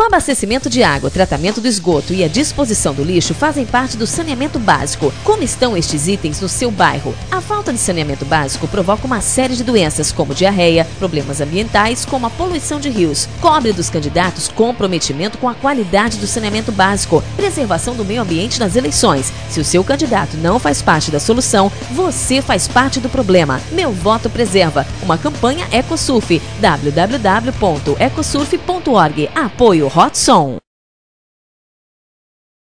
abastecimento de água, tratamento do esgoto e a disposição do lixo fazem parte do saneamento básico. Como estão estes itens no seu bairro? A falta de saneamento básico provoca uma série de doenças, como diarreia, problemas ambientais, como a poluição de rios. Cobre dos candidatos comprometimento com a qualidade do saneamento básico, preservação do meio ambiente nas eleições. Se o seu candidato não faz parte da solução, você faz parte do problema. Meu voto preserva. Uma campanha Ecosurf. www.ecosurf.org. Apoio Hotson.